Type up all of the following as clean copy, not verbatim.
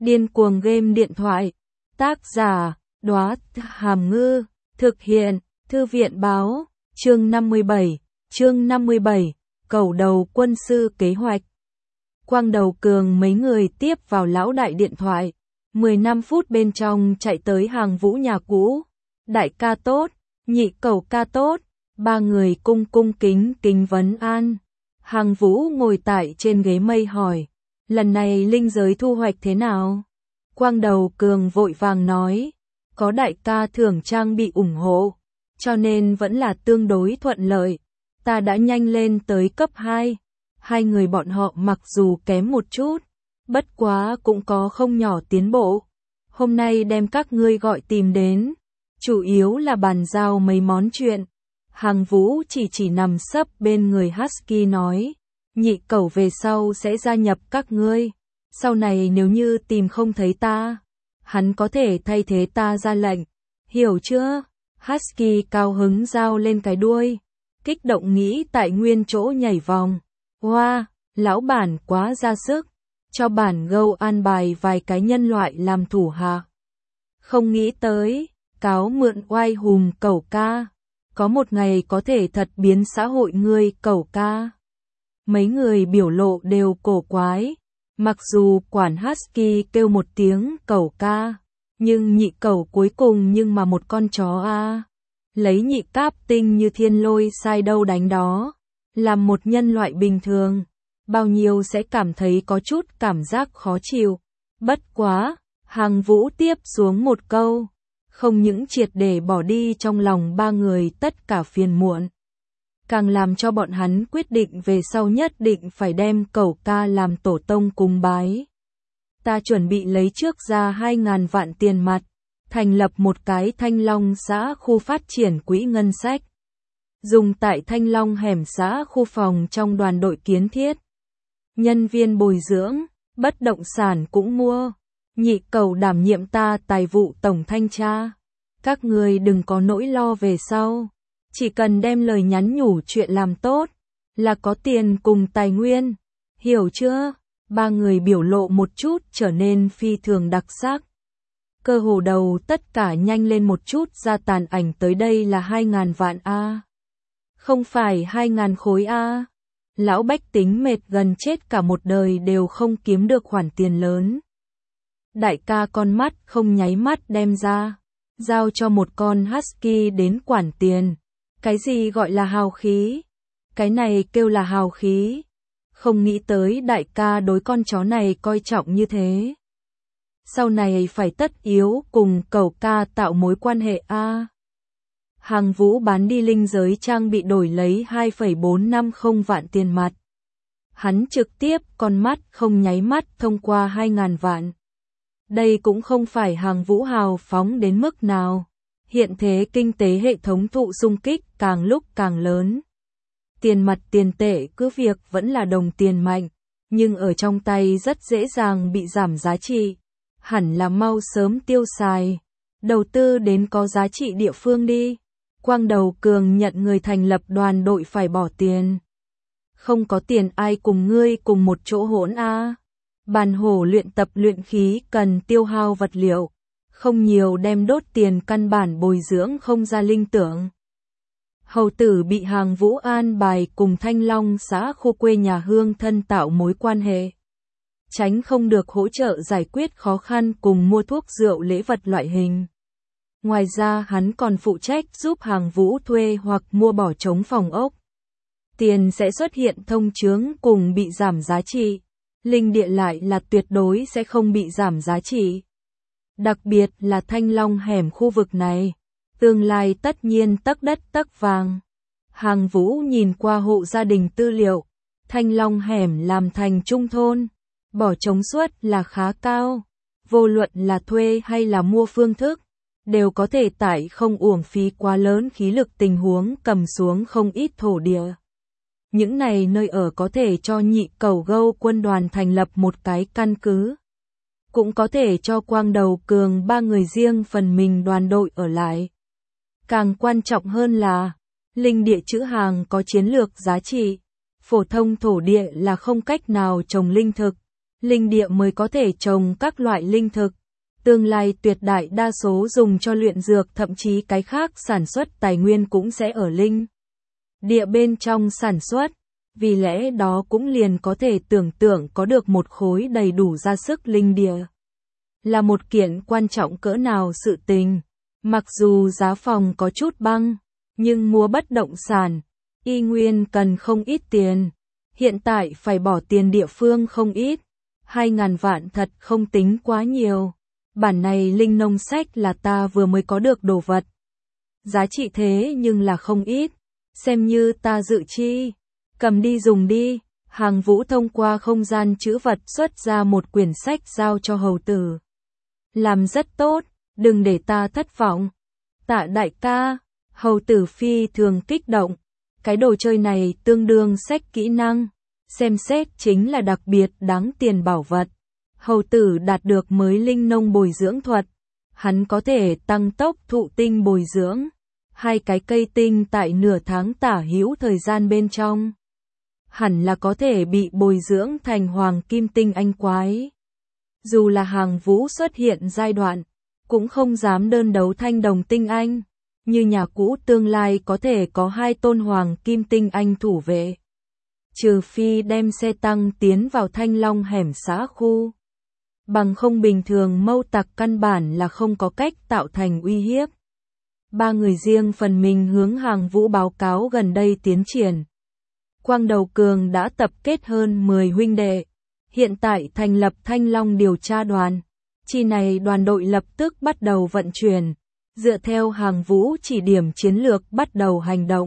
Điên cuồng game điện thoại. Tác giả, Đóa Hàm Ngư. Thực hiện, Thư viện báo. Chương 57, cầu đầu quân sư kế hoạch. Quang Đầu Cường mấy người tiếp vào lão đại điện thoại. 15 phút bên trong chạy tới Hàng Vũ nhà cũ. Đại ca tốt, nhị cẩu ca tốt. Ba người cung kính vấn an. Hàng Vũ ngồi tại trên ghế mây hỏi. Lần này linh giới thu hoạch thế nào? Quang Đầu Cường vội vàng nói. Có đại ca thưởng trang bị ủng hộ, cho nên vẫn là tương đối thuận lợi. Ta đã nhanh lên tới cấp 2. Hai người bọn họ mặc dù kém một chút, bất quá cũng có không nhỏ tiến bộ. Hôm nay đem các ngươi gọi tìm đến, chủ yếu là bàn giao mấy món chuyện. Hàng Vũ chỉ nằm sấp bên người Husky nói, nhị cẩu về sau sẽ gia nhập các ngươi. Sau này nếu như tìm không thấy ta, hắn có thể thay thế ta ra lệnh. Hiểu chưa? Husky cao hứng giao lên cái đuôi, kích động nghĩ tại nguyên chỗ nhảy vòng. Wow, lão bản quá ra sức, cho bản gâu an bài vài cái nhân loại làm thủ hạ. Không nghĩ tới, cáo mượn oai hùng cẩu ca. Có một ngày có thể thật biến xã hội ngươi cẩu ca. Mấy người biểu lộ đều cổ quái. Mặc dù quản Husky kêu một tiếng cẩu ca, nhưng nhị cẩu cuối cùng nhưng mà một con chó a. Lấy nhị cáp tinh như thiên lôi sai đâu đánh đó. Làm một nhân loại bình thường, bao nhiêu sẽ cảm thấy có chút cảm giác khó chịu. Bất quá, Hàng Vũ tiếp xuống một câu, không những triệt để bỏ đi trong lòng ba người tất cả phiền muộn, càng làm cho bọn hắn quyết định về sau nhất định phải đem cẩu ca làm tổ tông cúng bái. Ta chuẩn bị lấy trước ra 2.000 vạn tiền mặt, thành lập một cái Thanh Long xã khu phát triển quỹ ngân sách. Dùng tại Thanh Long hẻm xã khu phòng trong đoàn đội kiến thiết. Nhân viên bồi dưỡng, bất động sản cũng mua. Nhị cẩu đảm nhiệm ta tài vụ tổng thanh tra. Các người đừng có nỗi lo về sau. Chỉ cần đem lời nhắn nhủ chuyện làm tốt, là có tiền cùng tài nguyên. Hiểu chưa? Ba người biểu lộ một chút trở nên phi thường đặc sắc. Cơ hồ đầu tất cả nhanh lên một chút ra tàn ảnh tới đây là 2.000 vạn A. Không phải 2.000 khối A. Lão bách tính mệt gần chết cả một đời đều không kiếm được khoản tiền lớn. Đại ca con mắt không nháy mắt đem ra, giao cho một con Husky đến quản tiền. Cái gì gọi là hào khí? Cái này kêu là hào khí. Không nghĩ tới đại ca đối con chó này coi trọng như thế. Sau này phải tất yếu cùng cẩu ca tạo mối quan hệ A. Hàng Vũ bán đi linh giới trang bị đổi lấy 2,450 vạn tiền mặt. Hắn trực tiếp con mắt không nháy mắt thông qua 2.000 vạn. Đây cũng không phải Hàng Vũ hào phóng đến mức nào. Hiện thế kinh tế hệ thống thụ xung kích càng lúc càng lớn. Tiền mặt tiền tệ cứ việc vẫn là đồng tiền mạnh, nhưng ở trong tay rất dễ dàng bị giảm giá trị. Hẳn là mau sớm tiêu xài, đầu tư đến có giá trị địa phương đi. Quang Đầu Cường nhận người thành lập đoàn đội phải bỏ tiền. Không có tiền ai cùng ngươi cùng một chỗ hỗn a. Bàn hổ luyện tập luyện khí cần tiêu hao vật liệu, không nhiều đem đốt tiền căn bản bồi dưỡng không ra linh tưởng. Hầu tử bị Hàng Vũ an bài cùng Thanh Long xã khu quê nhà hương thân tạo mối quan hệ. Tránh không được hỗ trợ giải quyết khó khăn cùng mua thuốc rượu lễ vật loại hình. Ngoài ra hắn còn phụ trách giúp Hàng Vũ thuê hoặc mua bỏ trống phòng ốc. Tiền sẽ xuất hiện thông chướng cùng bị giảm giá trị. Linh địa lại là tuyệt đối sẽ không bị giảm giá trị. Đặc biệt là Thanh Long hẻm khu vực này. Tương lai tất nhiên tấc đất tấc vàng. Hàng Vũ nhìn qua hộ gia đình tư liệu. Thanh Long hẻm làm thành trung thôn. Bỏ trống suất là khá cao. Vô luận là thuê hay là mua phương thức, đều có thể tại không uổng phí quá lớn khí lực tình huống cầm xuống không ít thổ địa. Những này nơi ở có thể cho nhị cẩu gâu quân đoàn thành lập một cái căn cứ. Cũng có thể cho Quang Đầu Cường ba người riêng phần mình đoàn đội ở lại. Càng quan trọng hơn là, linh địa trữ hàng có chiến lược giá trị. Phổ thông thổ địa là không cách nào trồng linh thực. linh địa mới có thể trồng các loại linh thực. Tương lai tuyệt đại đa số dùng cho luyện dược, thậm chí cái khác sản xuất tài nguyên cũng sẽ ở linh địa bên trong sản xuất. Vì lẽ đó cũng liền có thể tưởng tượng có được một khối đầy đủ ra sức linh địa là một kiện quan trọng cỡ nào sự tình. Mặc dù giá phòng có chút băng, nhưng mua bất động sản, y nguyên cần không ít tiền. Hiện tại phải bỏ tiền địa phương không ít, 2.000 vạn thật không tính quá nhiều. Bản này linh nông sách là ta vừa mới có được đồ vật. Giá trị thế nhưng là không ít, xem như ta dự chi. Cầm đi dùng đi. Hàng Vũ thông qua không gian trữ vật xuất ra một quyển sách giao cho hầu tử. Làm rất tốt, đừng để ta thất vọng. Tạ đại ca, hầu tử phi thường kích động. Cái đồ chơi này tương đương sách kỹ năng, xem xét chính là đặc biệt đáng tiền bảo vật. Hầu tử đạt được mới linh nông bồi dưỡng thuật, hắn có thể tăng tốc thụ tinh bồi dưỡng. 2 cái cây tinh tại nửa tháng tả hữu thời gian bên trong, hẳn là có thể bị bồi dưỡng thành hoàng kim tinh anh quái. Dù là Hàng Vũ xuất hiện giai đoạn, cũng không dám đơn đấu thanh đồng tinh anh, như nhà cũ tương lai có thể có 2 tôn hoàng kim tinh anh thủ vệ. Trừ phi đem xe tăng tiến vào Thanh Long hẻm xã khu. Bằng không bình thường mâu tặc căn bản là không có cách tạo thành uy hiếp. 3 người riêng phần mình hướng Hàng Vũ báo cáo gần đây tiến triển. Quang Đầu Cường đã tập kết hơn 10 huynh đệ, hiện tại thành lập Thanh Long điều tra đoàn. Chi này đoàn đội lập tức bắt đầu vận chuyển, dựa theo Hàng Vũ chỉ điểm chiến lược bắt đầu hành động.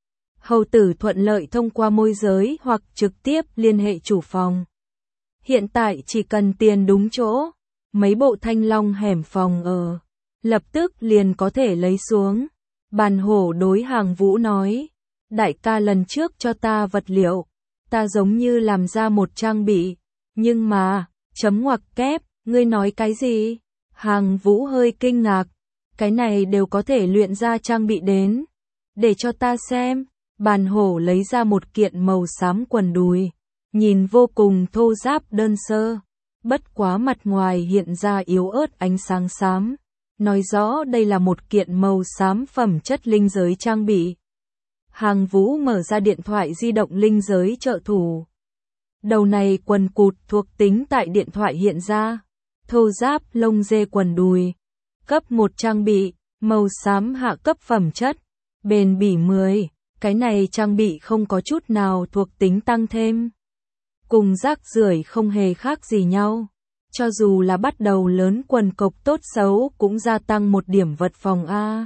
Hầu tử thuận lợi thông qua môi giới hoặc trực tiếp liên hệ chủ phòng. Hiện tại chỉ cần tiền đúng chỗ, mấy bộ Thanh Long hẻm phòng ở, lập tức liền có thể lấy xuống. Bàn Hổ đối Hàng Vũ nói, đại ca lần trước cho ta vật liệu, ta giống như làm ra một trang bị, nhưng mà, chấm ngoặc kép, ngươi nói cái gì? Hàng Vũ hơi kinh ngạc, cái này đều có thể luyện ra trang bị đến, để cho ta xem. Bàn Hổ lấy ra một kiện màu xám quần đùi, nhìn vô cùng thô ráp đơn sơ, bất quá mặt ngoài hiện ra yếu ớt ánh sáng xám, nói rõ đây là một kiện màu xám phẩm chất linh giới trang bị. Hàng Vũ mở ra điện thoại di động linh giới trợ thủ. Đầu này quần cụt thuộc tính tại điện thoại hiện ra, thô ráp lông dê quần đùi, cấp 1 trang bị, màu xám hạ cấp phẩm chất, bền bỉ 10. Cái này trang bị không có chút nào thuộc tính tăng thêm. Cùng rác rưởi không hề khác gì nhau. Cho dù là bắt đầu lớn quần cộc tốt xấu cũng gia tăng 1 điểm vật phòng A.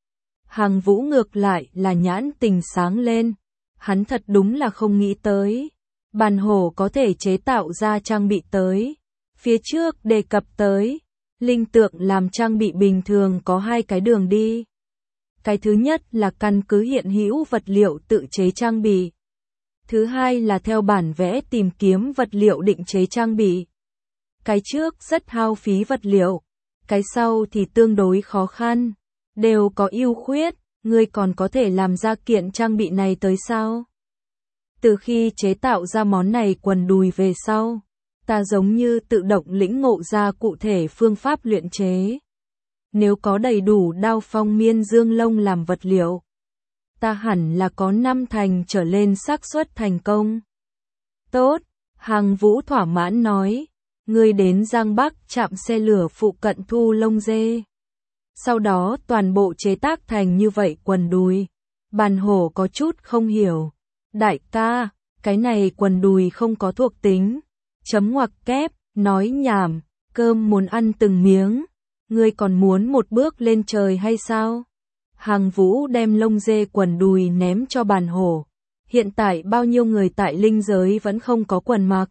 Hàng Vũ ngược lại là nhãn tình sáng lên. Hắn thật đúng là không nghĩ tới. Bàn Hổ có thể chế tạo ra trang bị tới. Phía trước đề cập tới, linh tượng làm trang bị bình thường có 2 cái đường đi. Cái thứ nhất là căn cứ hiện hữu vật liệu tự chế trang bị. Thứ hai là theo bản vẽ tìm kiếm vật liệu định chế trang bị. Cái trước rất hao phí vật liệu, cái sau thì tương đối khó khăn, đều có ưu khuyết, ngươi còn có thể làm ra kiện trang bị này tới sao? Từ khi chế tạo ra món này quần đùi về sau, ta giống như tự động lĩnh ngộ ra cụ thể phương pháp luyện chế. Nếu có đầy đủ đao phong miên dương lông làm vật liệu, ta hẳn là có 5 thành trở lên xác suất thành công. Tốt, Hàng Vũ thỏa mãn nói, ngươi đến Giang Bắc trạm xe lửa phụ cận thu lông dê. Sau đó toàn bộ chế tác thành như vậy quần đùi. Bàn Hổ có chút không hiểu. Đại ca, cái này quần đùi không có thuộc tính. Chấm ngoặc kép, nói nhảm, cơm muốn ăn từng miếng. Ngươi còn muốn một bước lên trời hay sao? Hàng Vũ đem lông dê quần đùi ném cho Bàn Hổ. Hiện tại bao nhiêu người tại linh giới vẫn không có quần mặc.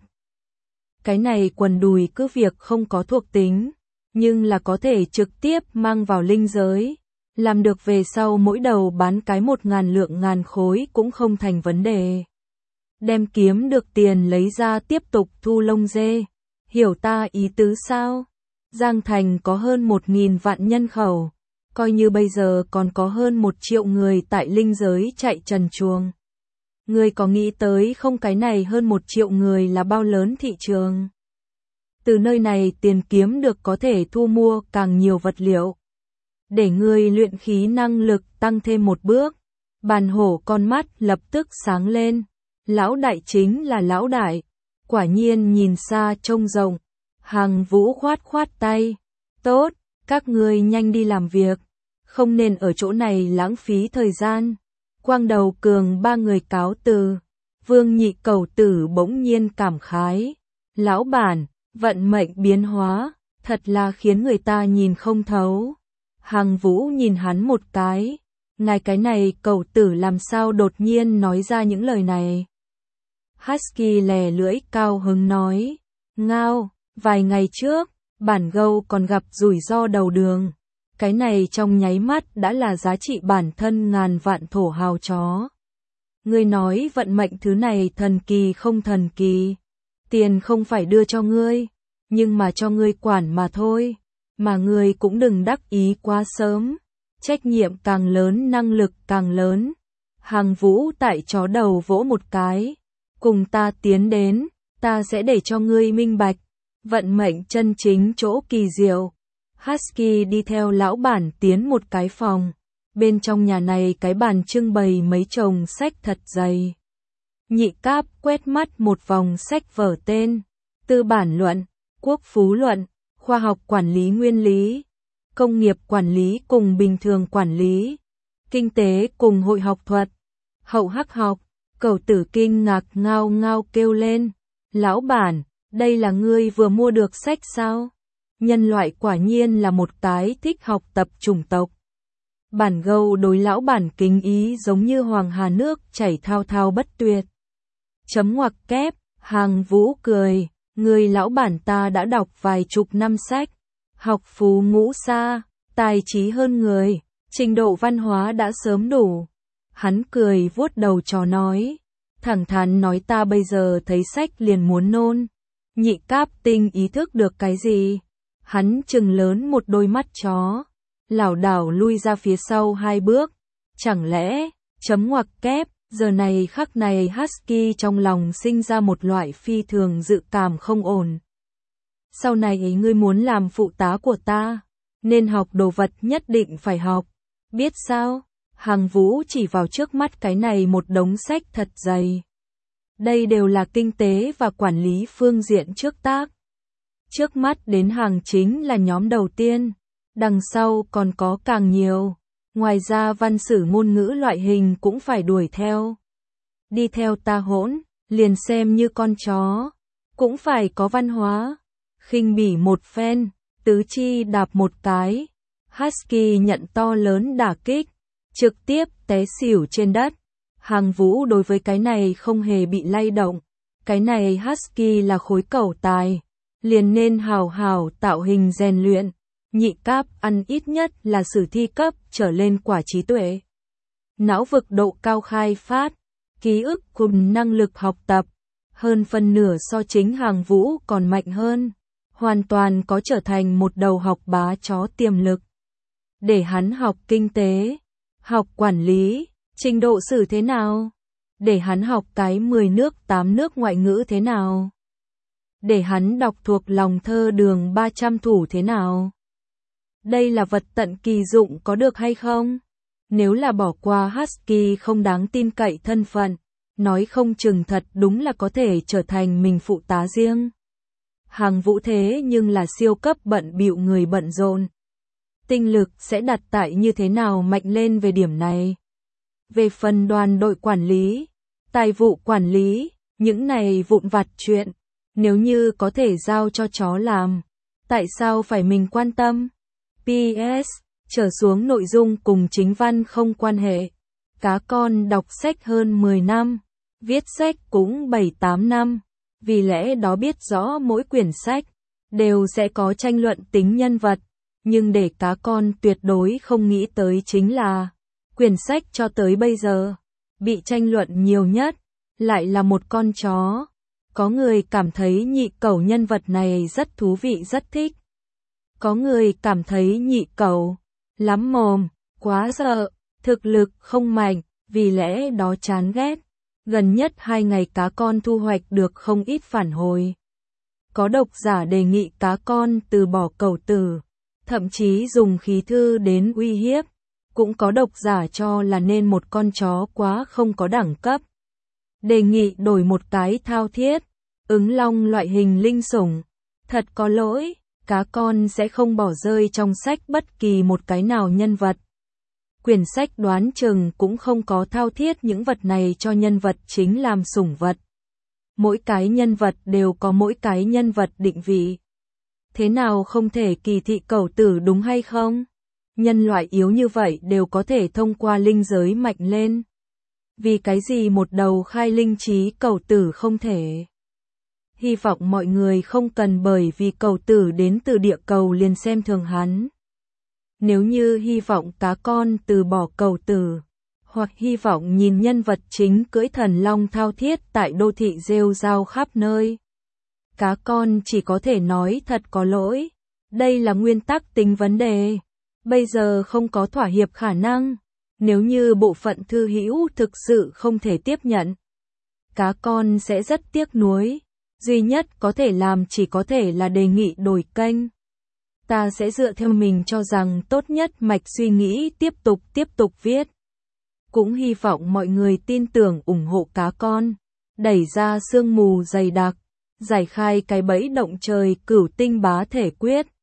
Cái này quần đùi cứ việc không có thuộc tính, nhưng là có thể trực tiếp mang vào linh giới. Làm được về sau mỗi đầu bán cái 1.000 lượng ngàn khối cũng không thành vấn đề. Đem kiếm được tiền lấy ra tiếp tục thu lông dê. Hiểu ta ý tứ sao? Giang Thành có hơn 1.000 vạn nhân khẩu, coi như bây giờ còn có hơn 1 triệu người tại linh giới chạy trần truồng. Ngươi có nghĩ tới không, cái này hơn 1 triệu người là bao lớn thị trường? Từ nơi này tiền kiếm được có thể thu mua càng nhiều vật liệu. Để người luyện khí năng lực tăng thêm một bước. Bàn hổ con mắt lập tức sáng lên. Lão đại chính là lão đại. Quả nhiên nhìn xa trông rộng. Hằng Vũ khoát khoát tay. Tốt, các ngươi nhanh đi làm việc. Không nên ở chỗ này lãng phí thời gian. Quang Đầu Cường ba người cáo từ. Vương Nhị Cầu Tử bỗng nhiên cảm khái. Lão bản, vận mệnh biến hóa, thật là khiến người ta nhìn không thấu. Hằng Vũ nhìn hắn một cái. Ngài cái này Cầu Tử làm sao đột nhiên nói ra những lời này. Husky lè lưỡi cao hứng nói. Ngao, vài ngày trước, bản gâu còn gặp rủi ro đầu đường. Cái này trong nháy mắt đã là giá trị bản thân ngàn vạn thổ hào chó. Ngươi nói vận mệnh thứ này thần kỳ không thần kỳ. Tiền không phải đưa cho ngươi, nhưng mà cho ngươi quản mà thôi. Mà ngươi cũng đừng đắc ý quá sớm. Trách nhiệm càng lớn năng lực càng lớn. Hằng Vũ tại chó đầu vỗ một cái. Cùng ta tiến đến, ta sẽ để cho ngươi minh bạch. Vận mệnh chân chính chỗ kỳ diệu. Husky đi theo lão bản tiến một cái phòng. Bên trong nhà này cái bàn trưng bày mấy chồng sách thật dày. Nhị Cáp quét mắt một vòng sách vở tên. Tư bản luận, quốc phú luận, khoa học quản lý nguyên lý, công nghiệp quản lý cùng bình thường quản lý, kinh tế cùng hội học thuật, hậu hắc học. Cầu Tử kinh ngạc ngao ngao kêu lên. Lão bản, đây là ngươi vừa mua được sách sao? Nhân loại quả nhiên là một cái thích học tập chủng tộc. Bản gâu đối lão bản kính ý giống như hoàng hà nước chảy thao thao bất tuyệt. Chấm ngoặc kép, Hằng Vũ cười, người lão bản ta đã đọc vài chục năm sách, học phú ngũ xa, tài trí hơn người, trình độ văn hóa đã sớm đủ. Hắn cười vuốt đầu chó nói, thẳng thắn nói ta bây giờ thấy sách liền muốn nôn. Nhị Cáp tinh ý thức được cái gì? Hắn trừng lớn một đôi mắt chó, lảo đảo lui ra phía sau 2 bước. Chẳng lẽ, chấm ngoặc kép, giờ này khắc này Husky trong lòng sinh ra một loại phi thường dự cảm không ổn. Sau này ngươi muốn làm phụ tá của ta, nên học đồ vật nhất định phải học. Biết sao? Hằng Vũ chỉ vào trước mắt cái này một đống sách thật dày. Đây đều là kinh tế và quản lý phương diện trước tác. Trước mắt đến hàng chính là nhóm đầu tiên, đằng sau còn có càng nhiều. Ngoài ra văn sử ngôn ngữ loại hình cũng phải đuổi theo. Đi theo ta hỗn, liền xem như con chó, cũng phải có văn hóa. Khinh bỉ một phen, tứ chi đạp một cái. Husky nhận to lớn đả kích, trực tiếp té xỉu trên đất. Hằng Vũ đối với cái này không hề bị lay động. Cái này Husky là khối cẩu tài, liền nên hào hào tạo hình rèn luyện. Nhị Cáp ăn ít nhất là sử thi cấp trở lên quả trí tuệ. Não vực độ cao khai phát, ký ức cùng năng lực học tập, hơn phân nửa so chính Hằng Vũ còn mạnh hơn. Hoàn toàn có trở thành một đầu học bá chó tiềm lực. Để hắn học kinh tế, học quản lý, trình độ sử thế nào? Để hắn học cái 10 nước 8 nước ngoại ngữ thế nào? Để hắn đọc thuộc lòng thơ đường 300 thủ thế nào? Đây là vật tận kỳ dụng có được hay không? Nếu là bỏ qua Husky không đáng tin cậy thân phận, nói không chừng thật đúng là có thể trở thành mình phụ tá riêng. Hằng Vũ thế nhưng là siêu cấp bận bịu người bận rộn. Tinh lực sẽ đặt tại như thế nào mạnh lên về điểm này. Về phần đoàn đội quản lý, tài vụ quản lý, những này vụn vặt chuyện, nếu như có thể giao cho chó làm, tại sao phải mình quan tâm? PS, trở xuống nội dung cùng chính văn không quan hệ. Cá con đọc sách hơn 10 năm, viết sách cũng 7-8 năm, vì lẽ đó biết rõ mỗi quyển sách đều sẽ có tranh luận tính nhân vật, nhưng để cá con tuyệt đối không nghĩ tới chính là quyển sách cho tới bây giờ bị tranh luận nhiều nhất lại là một con chó. Có người cảm thấy nhị cẩu nhân vật này rất thú vị rất thích. Có người cảm thấy nhị cẩu lắm mồm, quá sợ, thực lực không mạnh, vì lẽ đó chán ghét. Gần nhất 2 ngày cá con thu hoạch được không ít phản hồi. Có độc giả đề nghị cá con từ bỏ cầu tử, thậm chí dùng khí thư đến uy hiếp. Cũng có độc giả cho là nên một con chó quá không có đẳng cấp. Đề nghị đổi một cái thao thiết, ứng long loại hình linh sủng. Thật có lỗi, cá con sẽ không bỏ rơi trong sách bất kỳ một cái nào nhân vật. Quyển sách đoán chừng cũng không có thao thiết những vật này cho nhân vật chính làm sủng vật. Mỗi cái nhân vật đều có mỗi cái nhân vật định vị. Thế nào không thể kỳ thị cẩu tử đúng hay không? Nhân loại yếu như vậy đều có thể thông qua linh giới mạnh lên. Vì cái gì một đầu khai linh trí cẩu tử không thể? Hy vọng mọi người không cần bởi vì cẩu tử đến từ địa cầu liền xem thường hắn. Nếu như hy vọng cá con từ bỏ cẩu tử, hoặc hy vọng nhìn nhân vật chính cưỡi thần long thao thiết tại đô thị rêu rao khắp nơi, cá con chỉ có thể nói thật có lỗi. Đây là nguyên tắc tính vấn đề. Bây giờ không có thỏa hiệp khả năng. Nếu như bộ phận thư hữu thực sự không thể tiếp nhận, cá con sẽ rất tiếc nuối. Duy nhất có thể làm chỉ có thể là đề nghị đổi kênh. Ta sẽ dựa theo mình cho rằng tốt nhất mạch suy nghĩ tiếp tục viết. Cũng hy vọng mọi người tin tưởng ủng hộ cá con. Đẩy ra sương mù dày đặc, giải khai cái bẫy động trời cửu tinh bá thể quyết.